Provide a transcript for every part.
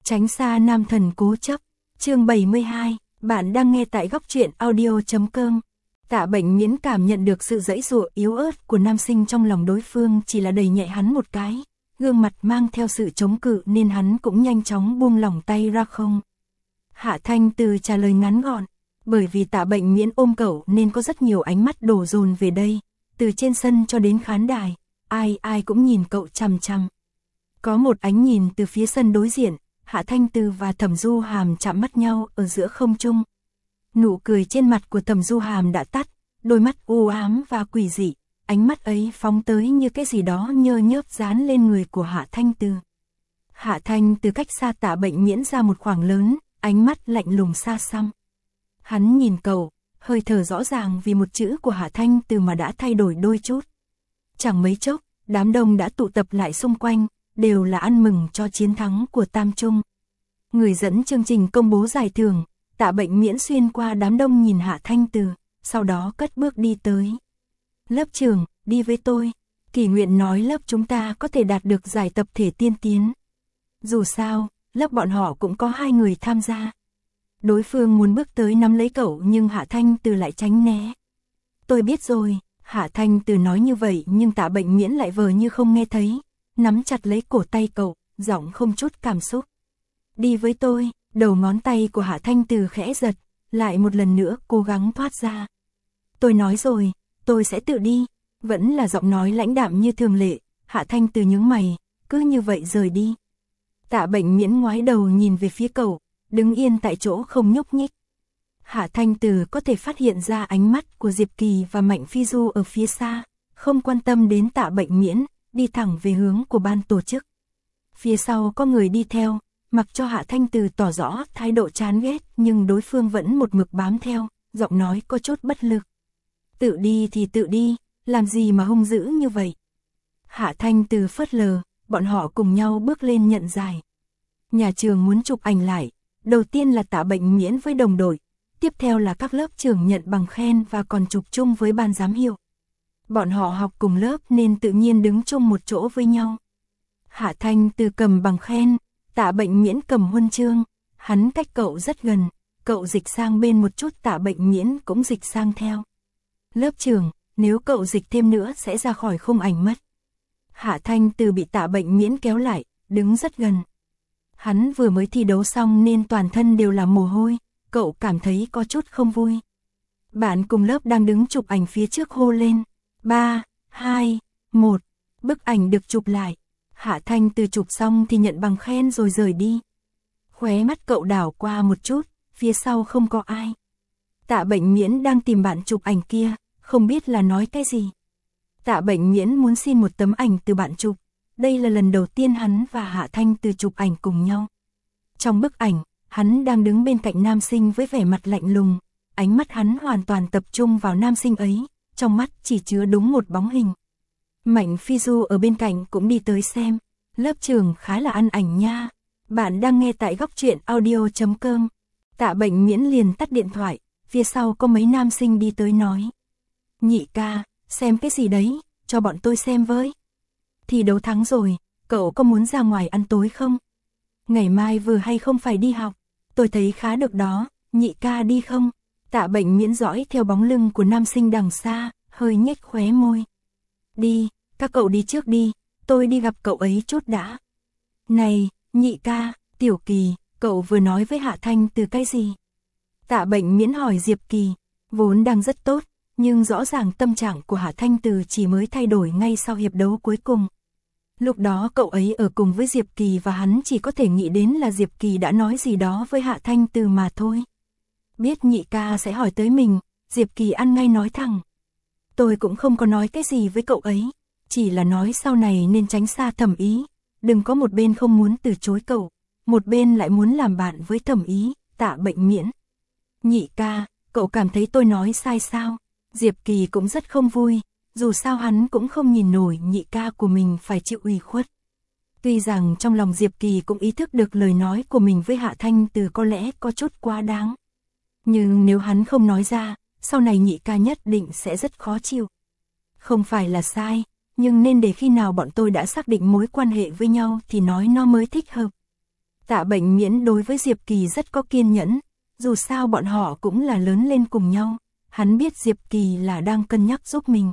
Tránh xa nam thần cố chấp. Chương 72, bạn đang nghe tại góc truyện audio.com. Tạ Bệnh Miễn cảm nhận được sự giãy giụa yếu ớt của nam sinh trong lòng đối phương, chỉ là đẩy nhẹ hắn một cái, gương mặt mang theo sự chống cự nên hắn cũng nhanh chóng buông lỏng tay ra. Không. Hạ Thanh Từ trả lời ngắn gọn, bởi vì Tạ Bệnh Miễn ôm cậu nên có rất nhiều ánh mắt đổ dồn về đây, từ trên sân cho đến khán đài, ai cũng nhìn cậu chằm chằm. Có một ánh nhìn từ phía sân đối diện, Hạ Thanh Từ và Thẩm Du Hàm chạm mắt nhau ở giữa không trung. Nụ cười trên mặt của Thẩm Du Hàm đã tắt, đôi mắt u ám và quỷ dị, ánh mắt ấy phóng tới như cái gì đó nhơ nhớp dán lên người của Hạ Thanh Từ. Hạ Thanh Từ cách xa Tạ Bệnh Miễn ra một khoảng lớn, ánh mắt lạnh lùng xa xăm. Hắn nhìn cậu, hơi thở rõ ràng vì một chữ của Hạ Thanh Từ mà đã thay đổi đôi chút. Chẳng mấy chốc, đám đông đã tụ tập lại xung quanh, đều là ăn mừng cho chiến thắng của Tam Trung. Người dẫn chương trình công bố giải thưởng, Tạ Bệnh Miễn xuyên qua đám đông nhìn Hạ Thanh Từ, sau đó cất bước đi tới. Lớp trưởng, đi với tôi. Kỷ Nguyện nói lớp chúng ta có thể đạt được giải tập thể tiên tiến. Dù sao, lớp bọn họ cũng có 2 người tham gia. Đối phương muốn bước tới nắm lấy cậu nhưng Hạ Thanh Từ lại tránh né. Tôi biết rồi, Hạ Thanh Từ nói như vậy nhưng Tạ Bệnh Miễn lại vờ như không nghe thấy, nắm chặt lấy cổ tay cậu, giọng không chút cảm xúc. Đi với tôi. Đầu ngón tay của Hạ Thanh Từ khẽ giật, lại một lần nữa cố gắng thoát ra. Tôi nói rồi, tôi sẽ tự đi. Vẫn là giọng nói lãnh đạm như thường lệ, Hạ Thanh Từ nhướng mày, cứ như vậy rời đi. Tạ Bệnh Miễn ngoái đầu nhìn về phía cậu, đứng yên tại chỗ không nhúc nhích. Hạ Thanh Từ có thể phát hiện ra ánh mắt của Diệp Kỳ và Mạnh Phi Du ở phía xa, không quan tâm đến Tạ Bệnh Miễn, đi thẳng về hướng của ban tổ chức. Phía sau có người đi theo, mặc cho Hạ Thanh Từ tỏ rõ thái độ chán ghét nhưng đối phương vẫn một mực bám theo, giọng nói có chút bất lực. Tự đi thì tự đi, làm gì mà hung dữ như vậy. Hạ Thanh Từ phớt lờ, bọn họ cùng nhau bước lên nhận giải. Nhà trường muốn chụp ảnh lại, đầu tiên là Tạ Bệnh Miễn với đồng đội, tiếp theo là các lớp trưởng nhận bằng khen và còn chụp chung với ban giám hiệu. Bọn họ học cùng lớp nên tự nhiên đứng chung một chỗ với nhau. Hạ Thanh Từ cầm bằng khen, Tạ Bệnh Miễn cầm huân chương, hắn cách cậu rất gần, cậu dịch sang bên một chút, Tạ Bệnh Miễn cũng dịch sang theo. Lớp trưởng, nếu cậu dịch thêm nữa sẽ ra khỏi khung ảnh mất. Hạ Thanh Từ bị Tạ Bệnh Miễn kéo lại, đứng rất gần. Hắn vừa mới thi đấu xong nên toàn thân đều là mồ hôi, cậu cảm thấy có chút không vui. Bạn cùng lớp đang đứng chụp ảnh phía trước hô lên, 3, 2, 1, bức ảnh được chụp lại. Hạ Thanh Từ chụp xong thì nhận bằng khen rồi rời đi. Khóe mắt cậu đảo qua một chút, phía sau không có ai. Tạ Bệnh Miễn đang tìm bạn chụp ảnh kia, không biết là nói cái gì. Tạ Bệnh Miễn muốn xin một tấm ảnh từ bạn chụp. Đây là lần đầu tiên hắn và Hạ Thanh Từ chụp ảnh cùng nhau. Trong bức ảnh, hắn đang đứng bên cạnh nam sinh với vẻ mặt lạnh lùng. Ánh mắt hắn hoàn toàn tập trung vào nam sinh ấy, trong mắt chỉ chứa đúng một bóng hình. Mạnh Phi Du ở bên cạnh cũng đi tới xem. Lớp trưởng khá là ăn ảnh nha. Bạn đang nghe tại góc truyện audio.com. Tạ Bệnh Miễn liền tắt điện thoại, phía sau có mấy nam sinh đi tới nói. Nhị ca, xem cái gì đấy, cho bọn tôi xem với. Thi đấu thắng rồi, cậu có muốn ra ngoài ăn tối không? Ngày mai vừa hay không phải đi học, tôi thấy khá được đó, nhị ca đi không? Tạ Bệnh Miễn dõi theo bóng lưng của nam sinh đằng xa, hơi nhếch khóe môi. Đi, các cậu đi trước đi, tôi đi gặp cậu ấy chút đã. Này, nhị ca, Tiểu Kỳ, cậu vừa nói với Hạ Thanh Từ cái gì? Tạ Bệnh Miễn hỏi Diệp Kỳ, vốn đang rất tốt, nhưng rõ ràng tâm trạng của Hạ Thanh Từ chỉ mới thay đổi ngay sau hiệp đấu cuối cùng. Lúc đó cậu ấy ở cùng với Diệp Kỳ và hắn chỉ có thể nghĩ đến là Diệp Kỳ đã nói gì đó với Hạ Thanh Từ mà thôi. Biết nhị ca sẽ hỏi tới mình, Diệp Kỳ ăn ngay nói thẳng. Tôi cũng không có nói cái gì với cậu ấy, chỉ là nói sau này nên tránh xa Thẩm Ý, đừng có một bên không muốn từ chối cậu, một bên lại muốn làm bạn với Thẩm Ý. Tạ Bệnh Miễn. Nhị ca, cậu cảm thấy tôi nói sai sao? Diệp Kỳ cũng rất không vui, dù sao hắn cũng không nhìn nổi nhị ca của mình phải chịu ủy khuất. Tuy rằng trong lòng Diệp Kỳ cũng ý thức được lời nói của mình với Hạ Thanh Từ có lẽ có chút quá đáng. Nhưng nếu hắn không nói ra, sau này nhị ca nhất định sẽ rất khó chịu. Không phải là sai, nhưng nên để khi nào bọn tôi đã xác định mối quan hệ với nhau thì nói nó mới thích hợp. Tạ Bệnh Miễn đối với Diệp Kỳ rất có kiên nhẫn, dù sao bọn họ cũng là lớn lên cùng nhau, hắn biết Diệp Kỳ là đang cân nhắc giúp mình.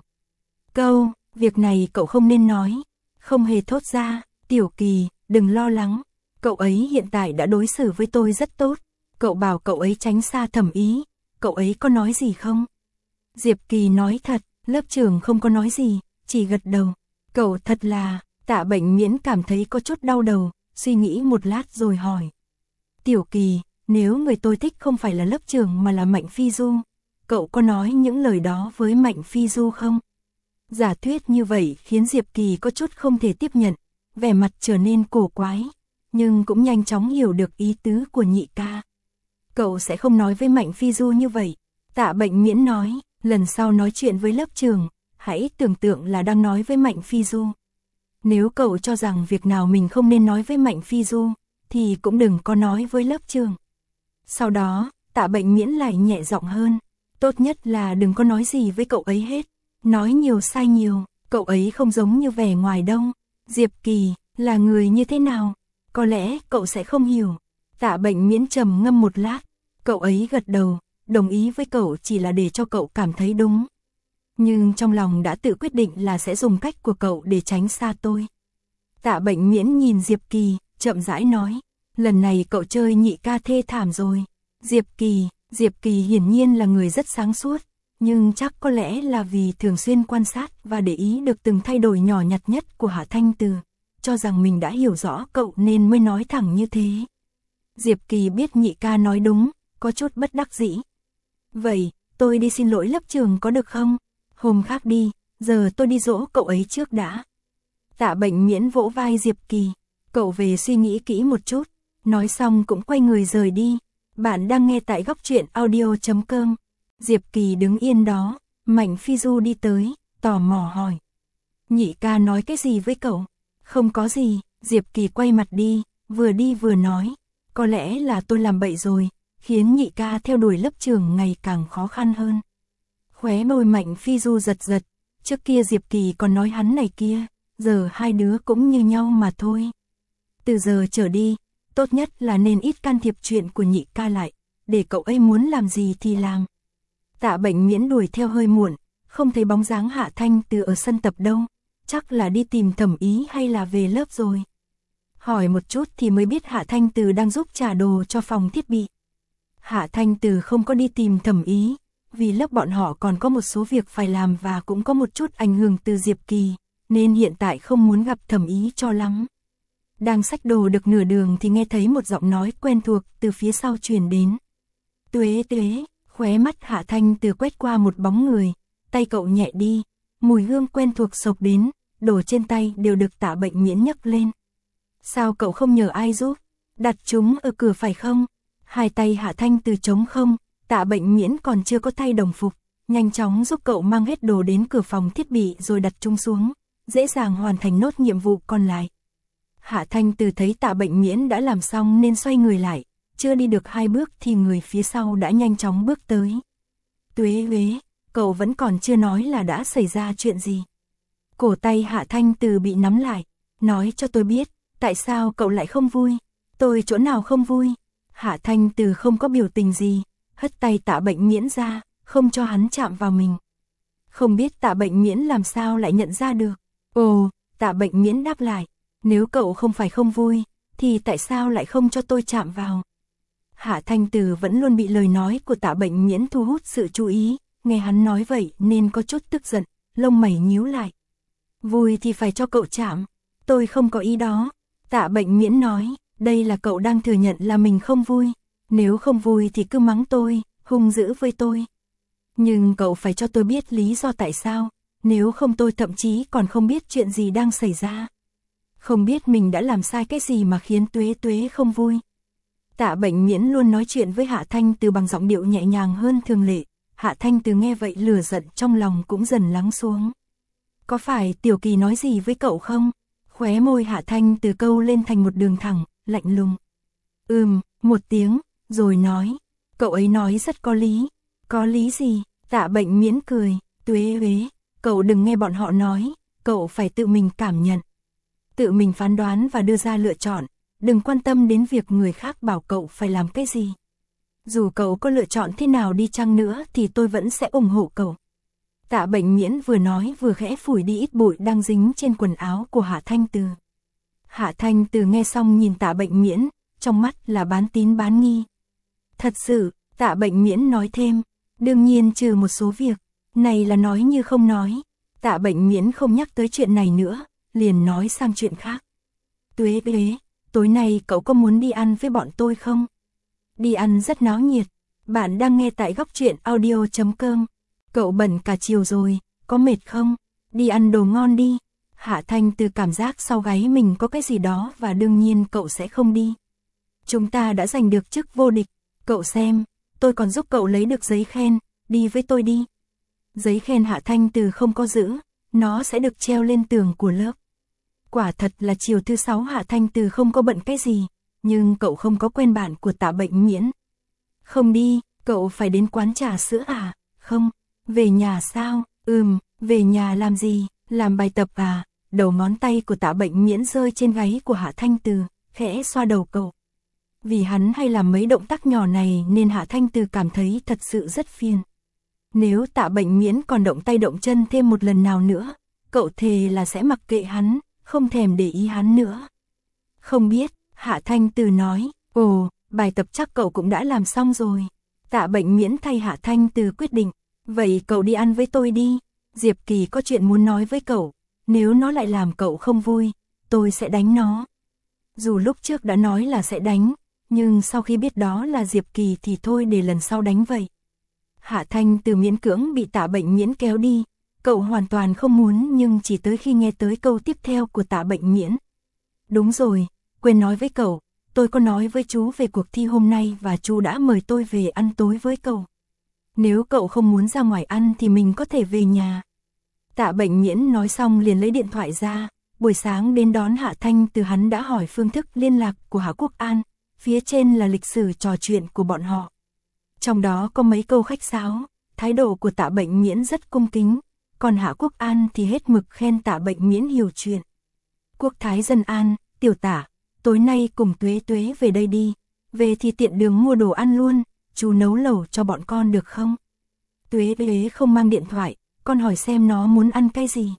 Việc này cậu không nên nói, không hề thốt ra, Tiểu Kỳ, đừng lo lắng, cậu ấy hiện tại đã đối xử với tôi rất tốt, cậu bảo cậu ấy tránh xa Thẩm Ý, cậu ấy có nói gì không? Diệp Kỳ nói thật, lớp trưởng không có nói gì, chỉ gật đầu, cậu thật là, Tạ Bệnh Miễn cảm thấy có chút đau đầu, suy nghĩ một lát rồi hỏi. Tiểu Kỳ, nếu người tôi thích không phải là lớp trưởng mà là Mạnh Phi Du, cậu có nói những lời đó với Mạnh Phi Du không? Giả thuyết như vậy khiến Diệp Kỳ có chút không thể tiếp nhận, vẻ mặt trở nên cổ quái, nhưng cũng nhanh chóng hiểu được ý tứ của nhị ca. Cậu sẽ không nói với Mạnh Phi Du như vậy, Tạ Bệnh Miễn nói, lần sau nói chuyện với lớp trưởng, hãy tưởng tượng là đang nói với Mạnh Phi Du. Nếu cậu cho rằng việc nào mình không nên nói với Mạnh Phi Du, thì cũng đừng có nói với lớp trưởng. Sau đó, Tạ Bệnh Miễn lại nhẹ giọng hơn, tốt nhất là đừng có nói gì với cậu ấy hết, nói nhiều sai nhiều, cậu ấy không giống như vẻ ngoài đâu. Diệp Kỳ, là người như thế nào? Có lẽ cậu sẽ không hiểu. Tạ Bệnh Miễn trầm ngâm một lát, cậu ấy gật đầu, đồng ý với cậu chỉ là để cho cậu cảm thấy đúng. Nhưng trong lòng đã tự quyết định là sẽ dùng cách của cậu để tránh xa tôi. Tạ Bệnh Miễn nhìn Diệp Kỳ, chậm rãi nói, lần này cậu chơi nhị ca thê thảm rồi. Diệp Kỳ hiển nhiên là người rất sáng suốt, nhưng chắc có lẽ là vì thường xuyên quan sát và để ý được từng thay đổi nhỏ nhặt nhất của Hạ Thanh Từ, cho rằng mình đã hiểu rõ cậu nên mới nói thẳng như thế. Diệp Kỳ biết nhị ca nói đúng, có chút bất đắc dĩ. Vậy, tôi đi xin lỗi lớp trưởng có được không? Hôm khác đi, giờ tôi đi dỗ cậu ấy trước đã. Tạ Bệnh Miễn vỗ vai Diệp Kỳ, cậu về suy nghĩ kỹ một chút, nói xong cũng quay người rời đi. Bạn đang nghe tại góc truyện audio.com. Diệp Kỳ đứng yên đó, Mạnh Phi Du đi tới, tò mò hỏi. Nhị ca nói cái gì với cậu? Không có gì, Diệp Kỳ quay mặt đi vừa nói. Có lẽ là tôi làm bậy rồi, khiến nhị ca theo đuổi lớp trưởng ngày càng khó khăn hơn. Khóe môi Mạnh Phi Du giật giật, trước kia Diệp Kỳ còn nói hắn này kia, giờ hai đứa cũng như nhau mà thôi. Từ giờ trở đi, tốt nhất là nên ít can thiệp chuyện của nhị ca lại, để cậu ấy muốn làm gì thì làm. Tạ Bệnh Miễn đuổi theo hơi muộn, không thấy bóng dáng Hạ Thanh Từ ở sân tập đâu, chắc là đi tìm Thẩm Ý hay là về lớp rồi. Hỏi một chút thì mới biết Hạ Thanh Từ đang giúp trả đồ cho phòng thiết bị. Hạ Thanh Từ không có đi tìm Thẩm Ý, vì lớp bọn họ còn có một số việc phải làm và cũng có một chút ảnh hưởng từ Diệp Kỳ, nên hiện tại không muốn gặp Thẩm Ý cho lắm. Đang xách đồ được nửa đường thì nghe thấy một giọng nói quen thuộc từ phía sau truyền đến. Tuế, khóe mắt Hạ Thanh Từ quét qua một bóng người, tay cậu nhẹ đi, mùi hương quen thuộc xộc đến, đồ trên tay đều được Tạ Bệnh Miễn nhấc lên. Sao cậu không nhờ ai giúp? Đặt chúng ở cửa phải không? Hai tay Hạ Thanh Từ trống không, Tạ Bệnh Miễn còn chưa có thay đồng phục, nhanh chóng giúp cậu mang hết đồ đến cửa phòng thiết bị rồi đặt chúng xuống, dễ dàng hoàn thành nốt nhiệm vụ còn lại. Hạ Thanh Từ thấy Tạ Bệnh Miễn đã làm xong nên xoay người lại, chưa đi được 2 bước thì người phía sau đã nhanh chóng bước tới. Tuế, cậu vẫn còn chưa nói là đã xảy ra chuyện gì. Cổ tay Hạ Thanh Từ bị nắm lại, nói cho tôi biết, tại sao cậu lại không vui? Tôi chỗ nào không vui? Hạ Thanh Từ không có biểu tình gì, hất tay Tạ Bệnh Miễn ra, không cho hắn chạm vào mình. Không biết Tạ Bệnh Miễn làm sao lại nhận ra được. Ồ, Tạ Bệnh Miễn đáp lại, nếu cậu không phải không vui, thì tại sao lại không cho tôi chạm vào? Hạ Thanh Từ vẫn luôn bị lời nói của Tạ Bệnh Miễn thu hút sự chú ý, nghe hắn nói vậy nên có chút tức giận, lông mày nhíu lại. Vui thì phải cho cậu chạm, tôi không có ý đó. Tạ Bệnh Miễn nói, đây là cậu đang thừa nhận là mình không vui, nếu không vui thì cứ mắng tôi, hung dữ với tôi. Nhưng cậu phải cho tôi biết lý do tại sao, nếu không tôi thậm chí còn không biết chuyện gì đang xảy ra. Không biết mình đã làm sai cái gì mà khiến Tuế không vui. Tạ Bệnh Miễn luôn nói chuyện với Hạ Thanh Từ bằng giọng điệu nhẹ nhàng hơn thường lệ. Hạ Thanh Từ nghe vậy lửa giận trong lòng cũng dần lắng xuống. Có phải Tiểu Kỳ nói gì với cậu không? Khóe môi Hạ Thanh Từ câu lên thành một đường thẳng, lạnh lùng. Một tiếng, rồi nói. Cậu ấy nói rất có lý. Có lý gì? Tạ Bệnh Miễn cười. Tuế, cậu đừng nghe bọn họ nói, cậu phải tự mình cảm nhận. Tự mình phán đoán và đưa ra lựa chọn. đừng quan tâm đến việc người khác bảo cậu phải làm cái gì. Dù cậu có lựa chọn thế nào đi chăng nữa thì tôi vẫn sẽ ủng hộ cậu. Tạ Bệnh Miễn vừa nói vừa khẽ phủi đi ít bụi đang dính trên quần áo của Hạ Thanh Từ. Hạ Thanh Từ nghe xong nhìn Tạ Bệnh Miễn, trong mắt là bán tín bán nghi. Thật sự, Tạ Bệnh Miễn nói thêm, đương nhiên trừ một số việc, này là nói như không nói. Tạ Bệnh Miễn không nhắc tới chuyện này nữa, liền nói sang chuyện khác. Tuế, tối nay cậu có muốn đi ăn với bọn tôi không? Đi ăn rất náo nhiệt. Bạn đang nghe tại Góc Truyện Audio.com. Cậu bận cả chiều rồi, có mệt không? Đi ăn đồ ngon đi. Hạ Thanh Từ cảm giác sau gáy mình có cái gì đó và đương nhiên cậu sẽ không đi. Chúng ta đã giành được chức vô địch. Cậu xem, tôi còn giúp cậu lấy được giấy khen, đi với tôi đi. Giấy khen Hạ Thanh Từ không có giữ, nó sẽ được treo lên tường của lớp. Quả thật là chiều thứ 6 Hạ Thanh Từ không có bận cái gì, nhưng cậu không có quen bạn của Tạ Bệnh Miễn. Không đi, cậu phải đến quán trà sữa à? Không, về nhà sao? Về nhà làm gì? Làm bài tập à? Đầu ngón tay của Tạ Bệnh Miễn rơi trên gáy của Hạ Thanh Từ, khẽ xoa đầu cậu. Vì hắn hay làm mấy động tác nhỏ này nên Hạ Thanh Từ cảm thấy thật sự rất phiền. Nếu Tạ Bệnh Miễn còn động tay động chân thêm một lần nào nữa, cậu thề là sẽ mặc kệ hắn, không thèm để ý hắn nữa. Không biết, Hạ Thanh Từ nói, ồ, bài tập chắc cậu cũng đã làm xong rồi. Tạ Bệnh Miễn thay Hạ Thanh Từ quyết định, vậy cậu đi ăn với tôi đi, Diệp Kỳ có chuyện muốn nói với cậu, nếu nó lại làm cậu không vui, tôi sẽ đánh nó. Dù lúc trước đã nói là sẽ đánh, nhưng sau khi biết đó là Diệp Kỳ thì thôi để lần sau đánh vậy. Hạ Thanh Từ miễn cưỡng bị Tạ Bệnh Miễn kéo đi, cậu hoàn toàn không muốn nhưng chỉ tới khi nghe tới câu tiếp theo của Tạ Bệnh Miễn. Đúng rồi, quên nói với cậu, tôi có nói với chú về cuộc thi hôm nay và chú đã mời tôi về ăn tối với cậu. Nếu cậu không muốn ra ngoài ăn thì mình có thể về nhà. Tạ Bệnh Miễn nói xong liền lấy điện thoại ra, buổi sáng đến đón Hạ Thanh Từ hắn đã hỏi phương thức liên lạc của Hạ Quốc An, phía trên là lịch sử trò chuyện của bọn họ. Trong đó có mấy câu khách sáo, thái độ của Tạ Bệnh Miễn rất cung kính, còn Hạ Quốc An thì hết mực khen Tạ Bệnh Miễn hiểu chuyện. Quốc Thái Dân An, Tiểu Tả, tối nay cùng Tuế Tuế về đây đi, về thì tiện đường mua đồ ăn luôn, chú nấu lẩu cho bọn con được không? Tuế Tuế không mang điện thoại, con hỏi xem nó muốn ăn cái gì.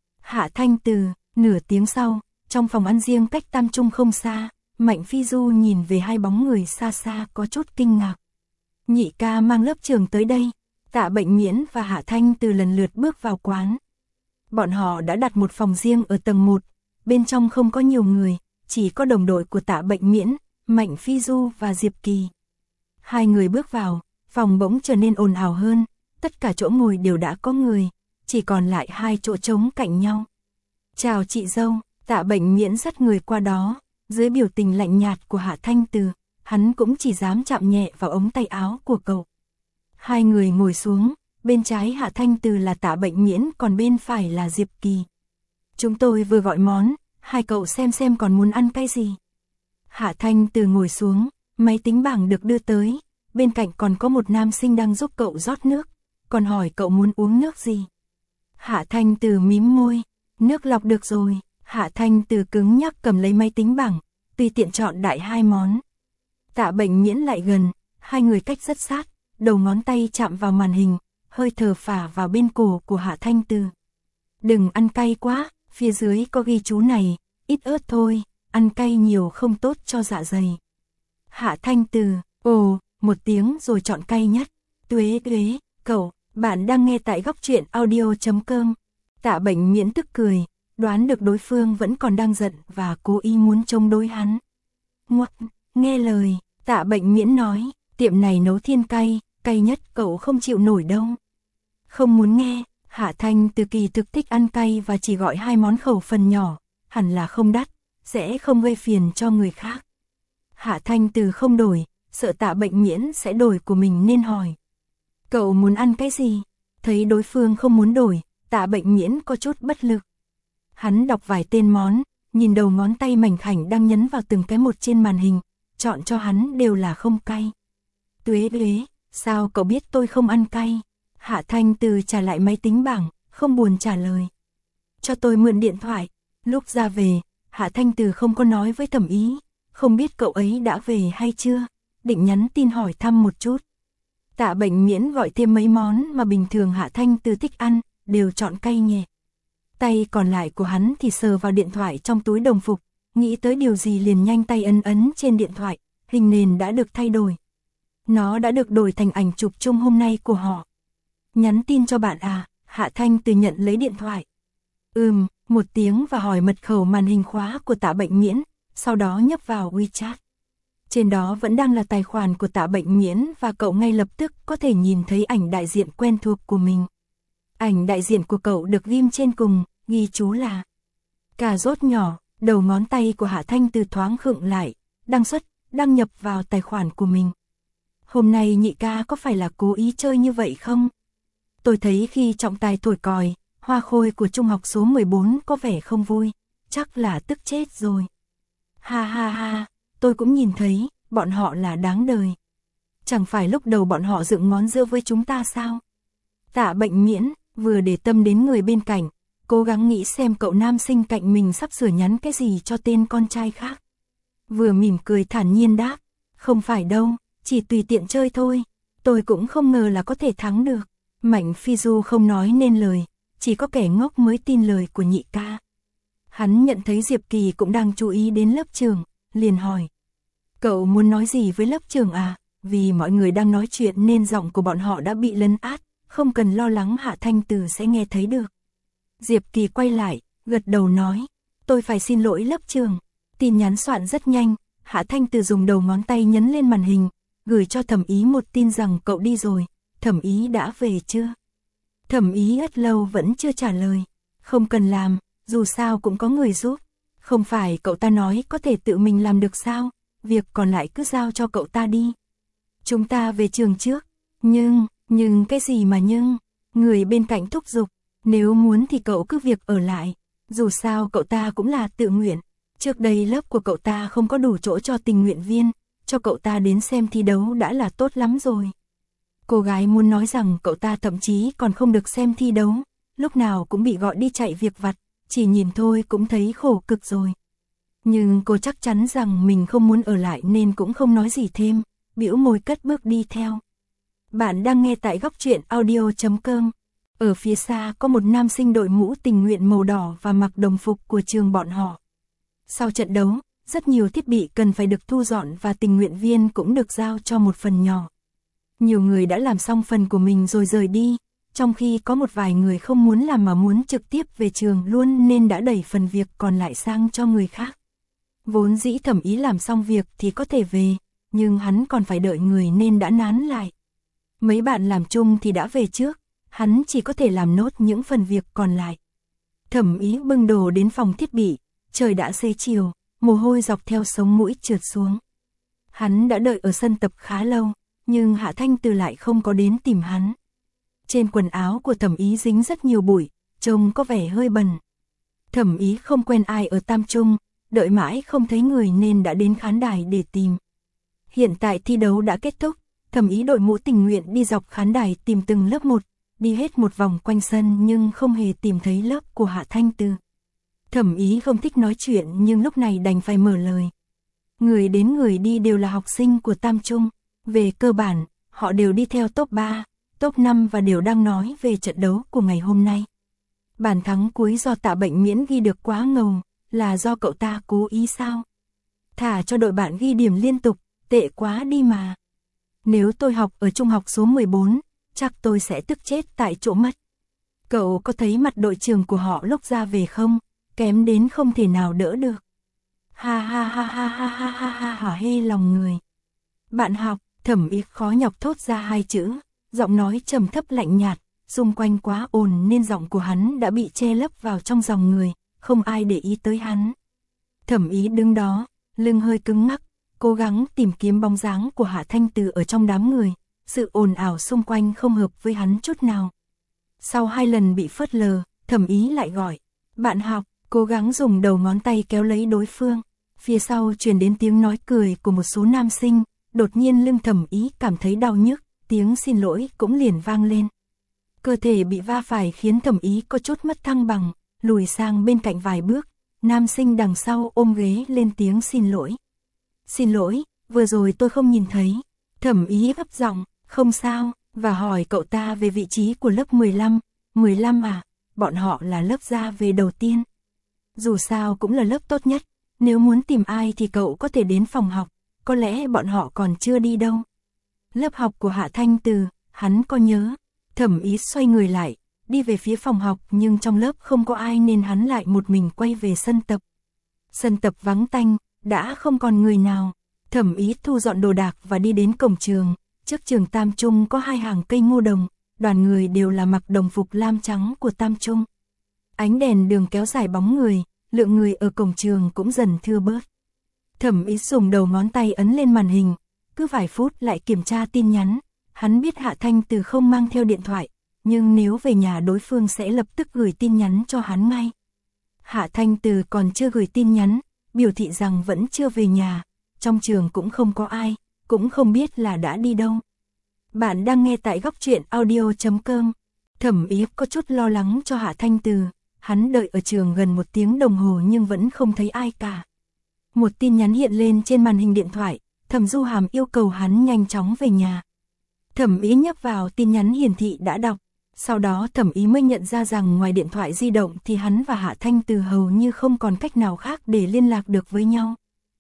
Hạ Thanh Từ, nửa tiếng sau, trong phòng ăn riêng cách Tam Trung không xa, Mạnh Phi Du nhìn về hai bóng người xa xa có chút kinh ngạc. Nhị ca mang lớp trưởng tới đây. Tạ Bệnh Miễn và Hạ Thanh Từ lần lượt bước vào quán. Bọn họ đã đặt một phòng riêng ở tầng 1, bên trong không có nhiều người, chỉ có đồng đội của Tạ Bệnh Miễn, Mạnh Phi Du và Diệp Kỳ. Hai người bước vào, phòng bỗng trở nên ồn ào hơn, tất cả chỗ ngồi đều đã có người, chỉ còn lại hai chỗ trống cạnh nhau. Chào chị dâu, Tạ Bệnh Miễn dắt người qua đó, dưới biểu tình lạnh nhạt của Hạ Thanh Từ, hắn cũng chỉ dám chạm nhẹ vào ống tay áo của cậu. Hai người ngồi xuống, bên trái Hạ Thanh Từ là Tạ Bệnh Miễn còn bên phải là Diệp Kỳ. Chúng tôi vừa gọi món, hai cậu xem còn muốn ăn cái gì. Hạ Thanh Từ ngồi xuống, máy tính bảng được đưa tới, bên cạnh còn có một nam sinh đang giúp cậu rót nước, còn hỏi cậu muốn uống nước gì. Hạ Thanh Từ mím môi, nước lọc được rồi. Hạ Thanh Từ cứng nhắc cầm lấy máy tính bảng, tùy tiện chọn đại hai món. Tạ Bệnh Miễn lại gần, hai người cách rất sát, đầu ngón tay chạm vào màn hình, hơi thở phả vào bên cổ của Hạ Thanh Từ. Đừng ăn cay quá, phía dưới có ghi chú này, ít ớt thôi, ăn cay nhiều không tốt cho dạ dày. Hạ Thanh Từ, ồ, một tiếng rồi chọn cay nhất. Tuế Tuế, cậu, bạn đang nghe tại Góc Truyện Audio.com. Tạ Bệnh Miễn tức cười, đoán được đối phương vẫn còn đang giận và cố ý muốn chống đối hắn. Ngoắc, nghe lời, Tạ Bệnh Miễn nói, tiệm này nấu thiên cay, cay nhất cậu không chịu nổi đâu. Không muốn nghe, Hạ Thanh Từ kỳ thực thích ăn cay và chỉ gọi hai món khẩu phần nhỏ, hẳn là không đắt, sẽ không gây phiền cho người khác. Hạ Thanh Từ không đổi, sợ Tạ Bệnh Miễn sẽ đổi của mình nên hỏi. Cậu muốn ăn cái gì? Thấy đối phương không muốn đổi, Tạ Bệnh Miễn có chút bất lực. Hắn đọc vài tên món, nhìn đầu ngón tay mảnh khảnh đang nhấn vào từng cái một trên màn hình, chọn cho hắn đều là không cay. Tuế Tuế, sao cậu biết tôi không ăn cay? Hạ Thanh Từ trả lại máy tính bảng, không buồn trả lời. Cho tôi mượn điện thoại. Lúc ra về, Hạ Thanh Từ không có nói với Thẩm Ý, không biết cậu ấy đã về hay chưa, định nhắn tin hỏi thăm một chút. Tạ Bệnh Miễn gọi thêm mấy món mà bình thường Hạ Thanh Từ thích ăn, đều chọn cay nhẹ. Tay còn lại của hắn thì sờ vào điện thoại trong túi đồng phục, nghĩ tới điều gì liền nhanh tay ấn trên điện thoại, hình nền đã được thay đổi. Nó đã được đổi thành ảnh chụp chung hôm nay của họ. Nhắn tin cho bạn à, Hạ Thanh Từ nhận lấy điện thoại. Một tiếng và hỏi mật khẩu màn hình khóa của Tạ Bệnh Miễn, sau đó nhấp vào WeChat. Trên đó vẫn đang là tài khoản của Tạ Bệnh Miễn và cậu ngay lập tức có thể nhìn thấy ảnh đại diện quen thuộc của mình. Ảnh đại diện của cậu được ghim trên cùng, ghi chú là cà rốt nhỏ, đầu ngón tay của Hạ Thanh Từ thoáng khựng lại, đăng nhập vào tài khoản của mình. Hôm nay nhị ca có phải là cố ý chơi như vậy không? Tôi thấy khi trọng tài thổi còi, Hoa Khôi của trung học số 14 có vẻ không vui, chắc là tức chết rồi. Ha ha ha, tôi cũng nhìn thấy, bọn họ là đáng đời. Chẳng phải lúc đầu bọn họ dựng ngón giữa với chúng ta sao? Tạ Bệnh Miễn vừa để tâm đến người bên cạnh, cố gắng nghĩ xem cậu nam sinh cạnh mình sắp sửa nhắn cái gì cho tên con trai khác. Vừa mỉm cười thản nhiên đáp, không phải đâu, chỉ tùy tiện chơi thôi, tôi cũng không ngờ là có thể thắng được. Mạnh Phi Du không nói nên lời, chỉ có kẻ ngốc mới tin lời của nhị ca. Hắn nhận thấy Diệp Kỳ cũng đang chú ý đến lớp trưởng, liền hỏi. Cậu muốn nói gì với lớp trưởng à? Vì mọi người đang nói chuyện nên giọng của bọn họ đã bị lấn át, không cần lo lắng Hạ Thanh Từ sẽ nghe thấy được. Diệp Kỳ quay lại, gật đầu nói. Tôi phải xin lỗi lớp trưởng. Tin nhắn soạn rất nhanh, Hạ Thanh Từ dùng đầu ngón tay nhấn lên màn hình, gửi cho Thẩm Ý một tin rằng cậu đi rồi. Thẩm Ý đã về chưa? Thẩm Ý rất lâu vẫn chưa trả lời. Không cần làm, dù sao cũng có người giúp. Không phải cậu ta nói có thể tự mình làm được sao? Việc còn lại cứ giao cho cậu ta đi. Chúng ta về trường trước. Nhưng cái gì mà nhưng? Người bên cạnh thúc giục. Nếu muốn thì cậu cứ việc ở lại. Dù sao cậu ta cũng là tự nguyện. Trước đây lớp của cậu ta không có đủ chỗ cho tình nguyện viên. Cho cậu ta đến xem thi đấu đã là tốt lắm rồi. Cô gái muốn nói rằng cậu ta thậm chí còn không được xem thi đấu. Lúc nào cũng bị gọi đi chạy việc vặt. Chỉ nhìn thôi cũng thấy khổ cực rồi. Nhưng cô chắc chắn rằng mình không muốn ở lại nên cũng không nói gì thêm. Bĩu môi cất bước đi theo. Bạn đang nghe tại góc truyện audio.com. Ở phía xa có một nam sinh đội mũ tình nguyện màu đỏ và mặc đồng phục của trường bọn họ. Sau trận đấu, rất nhiều thiết bị cần phải được thu dọn và tình nguyện viên cũng được giao cho một phần nhỏ. Nhiều người đã làm xong phần của mình rồi rời đi, trong khi có một vài người không muốn làm mà muốn trực tiếp về trường luôn nên đã đẩy phần việc còn lại sang cho người khác. Vốn dĩ Thẩm Ý làm xong việc thì có thể về, nhưng hắn còn phải đợi người nên đã nán lại. Mấy bạn làm chung thì đã về trước, hắn chỉ có thể làm nốt những phần việc còn lại. Thẩm Ý bưng đồ đến phòng thiết bị, trời đã xế chiều, mồ hôi dọc theo sống mũi trượt xuống. Hắn đã đợi ở sân tập khá lâu, nhưng Hạ Thanh Từ lại không có đến tìm hắn. Trên quần áo của Thẩm Ý dính rất nhiều bụi, trông có vẻ hơi bẩn. Thẩm Ý không quen ai ở Tam Trung, đợi mãi không thấy người nên đã đến khán đài để tìm. Hiện tại thi đấu đã kết thúc, Thẩm Ý đội mũ tình nguyện đi dọc khán đài tìm từng lớp một, đi hết một vòng quanh sân nhưng không hề tìm thấy lớp của Hạ Thanh Từ. Thẩm Ý không thích nói chuyện nhưng lúc này đành phải mở lời. Người đến người đi đều là học sinh của Tam Trung, về cơ bản, họ đều đi theo top 3, top 5 và đều đang nói về trận đấu của ngày hôm nay. Bàn thắng cuối do Tạ Bệnh Miễn ghi được quá ngầu, là do cậu ta cố ý sao? Thả cho đội bạn ghi điểm liên tục, tệ quá đi mà. Nếu tôi học ở trung học số 14, chắc tôi sẽ tức chết tại chỗ mất. Cậu có thấy mặt đội trưởng của họ lúc ra về không? Kém đến không thể nào đỡ được. Ha ha ha ha ha ha ha ha hả hê lòng người. Bạn học, Thẩm Ý khó nhọc thốt ra hai chữ, giọng nói trầm thấp lạnh nhạt, xung quanh quá ồn nên giọng của hắn đã bị che lấp vào trong dòng người, không ai để ý tới hắn. Thẩm Ý đứng đó, lưng hơi cứng ngắc, cố gắng tìm kiếm bóng dáng của Hạ Thanh Từ ở trong đám người, sự ồn ào xung quanh không hợp với hắn chút nào. Sau 2 lần bị phớt lờ, Thẩm Ý lại gọi, bạn học, cố gắng dùng đầu ngón tay kéo lấy đối phương. Phía sau truyền đến tiếng nói cười của một số nam sinh, đột nhiên lưng Thẩm Ý cảm thấy đau nhức, tiếng xin lỗi cũng liền vang lên. Cơ thể bị va phải khiến Thẩm Ý có chút mất thăng bằng, lùi sang bên cạnh vài bước, nam sinh đằng sau ôm ghế lên tiếng xin lỗi. Xin lỗi, vừa rồi tôi không nhìn thấy. Thẩm Ý gấp giọng, không sao, và hỏi cậu ta về vị trí của lớp 15. 15 à, bọn họ là lớp ra về đầu tiên. Dù sao cũng là lớp tốt nhất, nếu muốn tìm ai thì cậu có thể đến phòng học, có lẽ bọn họ còn chưa đi đâu. Lớp học của Hạ Thanh Từ, hắn có nhớ. Thẩm Ý xoay người lại, đi về phía phòng học nhưng trong lớp không có ai nên hắn lại một mình quay về sân tập. Sân tập vắng tanh, đã không còn người nào. Thẩm Ý thu dọn đồ đạc và đi đến cổng trường. Trước trường Tam Trung có 2 hàng cây ngô đồng, đoàn người đều là mặc đồng phục lam trắng của Tam Trung. Ánh đèn đường kéo dài bóng người, lượng người ở cổng trường cũng dần thưa bớt. Thẩm Ý dùng đầu ngón tay ấn lên màn hình, cứ vài phút lại kiểm tra tin nhắn. Hắn biết Hạ Thanh Từ không mang theo điện thoại, nhưng nếu về nhà đối phương sẽ lập tức gửi tin nhắn cho hắn ngay. Hạ Thanh Từ còn chưa gửi tin nhắn, biểu thị rằng vẫn chưa về nhà, trong trường cũng không có ai, cũng không biết là đã đi đâu. Bạn đang nghe tại góc truyện audio.com. Thẩm Ý có chút lo lắng cho Hạ Thanh Từ, hắn đợi ở trường gần 1 tiếng đồng hồ nhưng vẫn không thấy ai cả. Một tin nhắn hiện lên trên màn hình điện thoại, Thẩm Du Hàm yêu cầu hắn nhanh chóng về nhà. Thẩm Ý nhấp vào tin nhắn hiển thị đã đọc, sau đó Thẩm Ý mới nhận ra rằng ngoài điện thoại di động thì hắn và Hạ Thanh Từ hầu như không còn cách nào khác để liên lạc được với nhau.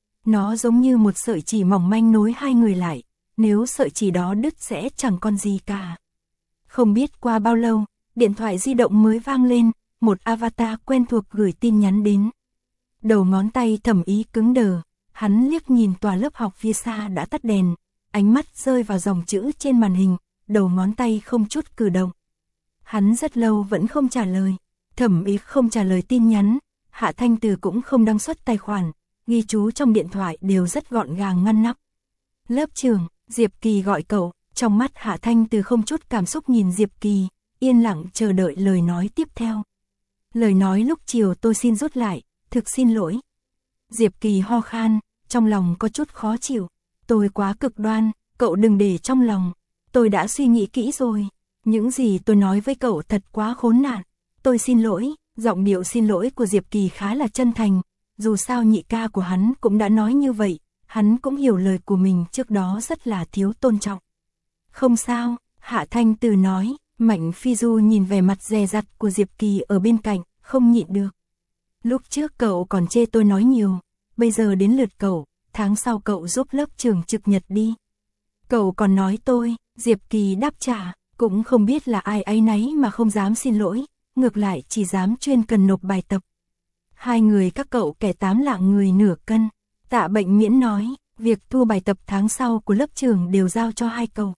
Nó giống như một sợi chỉ mỏng manh nối hai người lại, nếu sợi chỉ đó đứt sẽ chẳng còn gì cả. Không biết qua bao lâu, điện thoại di động mới vang lên, một avatar quen thuộc gửi tin nhắn đến. Đầu ngón tay Thẩm Ý cứng đờ, hắn liếc nhìn tòa lớp học phía xa đã tắt đèn, ánh mắt rơi vào dòng chữ trên màn hình, đầu ngón tay không chút cử động. Hắn rất lâu vẫn không trả lời, Thẩm Ý không trả lời tin nhắn, Hạ Thanh Từ cũng không đăng xuất tài khoản, ghi chú trong điện thoại đều rất gọn gàng ngăn nắp. Lớp trường, Diệp Kỳ gọi cậu, trong mắt Hạ Thanh Từ không chút cảm xúc nhìn Diệp Kỳ, yên lặng chờ đợi lời nói tiếp theo. Lời nói lúc chiều tôi xin rút lại, thực xin lỗi. Diệp Kỳ ho khan, trong lòng có chút khó chịu, tôi quá cực đoan, cậu đừng để trong lòng, tôi đã suy nghĩ kỹ rồi, những gì tôi nói với cậu thật quá khốn nạn, tôi xin lỗi. Giọng điệu xin lỗi của Diệp Kỳ khá là chân thành, dù sao nhị ca của hắn cũng đã nói như vậy, hắn cũng hiểu lời của mình trước đó rất là thiếu tôn trọng. Không sao, Hạ Thanh Từ nói. Mạnh Phi Du nhìn vẻ mặt dè dặt của Diệp Kỳ ở bên cạnh, không nhịn được. Lúc trước cậu còn chê tôi nói nhiều, bây giờ đến lượt cậu, tháng sau cậu giúp lớp trường trực nhật đi. Cậu còn nói tôi, Diệp Kỳ đáp trả, cũng không biết là ai áy náy mà không dám xin lỗi, ngược lại chỉ dám chuyên cần nộp bài tập. Hai người các cậu kẻ 8 lạng người nửa cân. Tạ Bệnh Miễn nói, việc thu bài tập tháng sau của lớp trường đều giao cho hai cậu.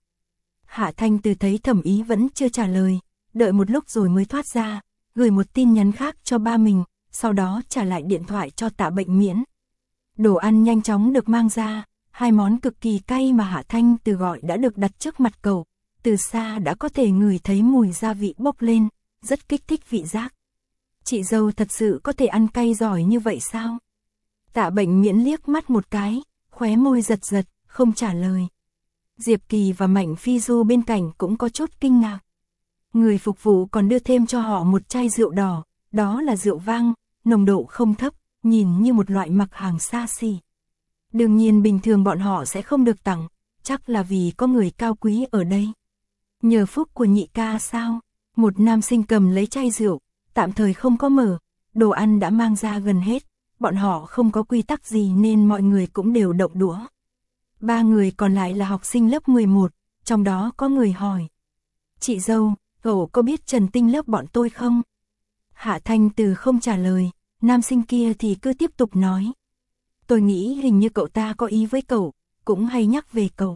Hạ Thanh Từ thấy Thẩm Ý vẫn chưa trả lời, đợi một lúc rồi mới thoát ra, gửi một tin nhắn khác cho ba mình, sau đó trả lại điện thoại cho Tạ Bệnh Miễn. Đồ ăn nhanh chóng được mang ra, 2 món cực kỳ cay mà Hạ Thanh Từ gọi đã được đặt trước mặt cậu, từ xa đã có thể ngửi thấy mùi gia vị bốc lên, rất kích thích vị giác. Chị dâu thật sự có thể ăn cay giỏi như vậy sao? Tạ Bệnh Miễn liếc mắt một cái, khóe môi giật giật, không trả lời. Diệp Kỳ và Mạnh Phi Du bên cạnh cũng có chút kinh ngạc. Người phục vụ còn đưa thêm cho họ một chai rượu đỏ, đó là rượu vang, nồng độ không thấp, nhìn như một loại mặc hàng xa xỉ. Đương nhiên bình thường bọn họ sẽ không được tặng, chắc là vì có người cao quý ở đây. Nhờ phúc của nhị ca sao? Một nam sinh cầm lấy chai rượu, tạm thời không có mở, đồ ăn đã mang ra gần hết, bọn họ không có quy tắc gì nên mọi người cũng đều động đũa. 3 người còn lại là học sinh lớp 11, trong đó có người hỏi. Chị dâu, cậu có biết Trần Tinh lớp bọn tôi không? Hạ Thanh Từ không trả lời, nam sinh kia thì cứ tiếp tục nói. Tôi nghĩ hình như cậu ta có ý với cậu, cũng hay nhắc về cậu.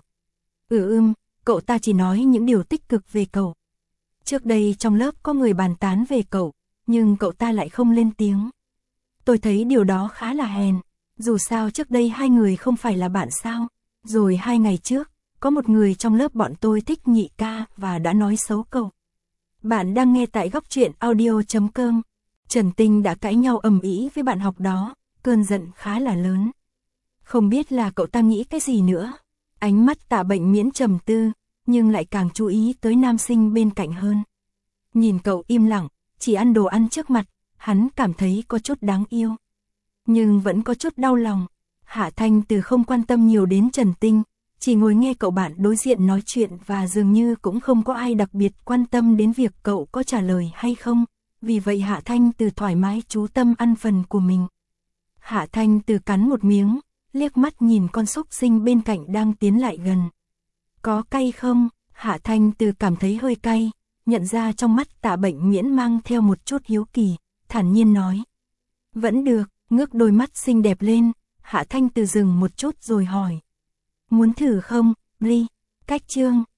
Cậu ta chỉ nói những điều tích cực về cậu. Trước đây trong lớp có người bàn tán về cậu, nhưng cậu ta lại không lên tiếng. Tôi thấy điều đó khá là hèn, dù sao trước đây 2 người không phải là bạn sao. Rồi 2 ngày trước, có một người trong lớp bọn tôi thích nhị ca và đã nói xấu cậu. Bạn đang nghe tại góc truyện audio.com. Trần Tinh đã cãi nhau ầm ĩ với bạn học đó, cơn giận khá là lớn. Không biết là cậu ta nghĩ cái gì nữa. Ánh mắt Tạ Bệnh Miễn trầm tư, nhưng lại càng chú ý tới nam sinh bên cạnh hơn. Nhìn cậu im lặng, chỉ ăn đồ ăn trước mặt, hắn cảm thấy có chút đáng yêu. Nhưng vẫn có chút đau lòng. Hạ Thanh Từ không quan tâm nhiều đến Trần Tinh, chỉ ngồi nghe cậu bạn đối diện nói chuyện và dường như cũng không có ai đặc biệt quan tâm đến việc cậu có trả lời hay không, vì vậy Hạ Thanh Từ thoải mái chú tâm ăn phần của mình. Hạ Thanh Từ cắn một miếng, liếc mắt nhìn con súc sinh bên cạnh đang tiến lại gần. Có cay không? Hạ Thanh Từ cảm thấy hơi cay, nhận ra trong mắt Tạ Bệnh Miễn mang theo một chút hiếu kỳ, thản nhiên nói. Vẫn được, ngước đôi mắt xinh đẹp lên, Hạ Thanh Từ dừng một chút rồi hỏi. Muốn thử không, Ri? Cách chương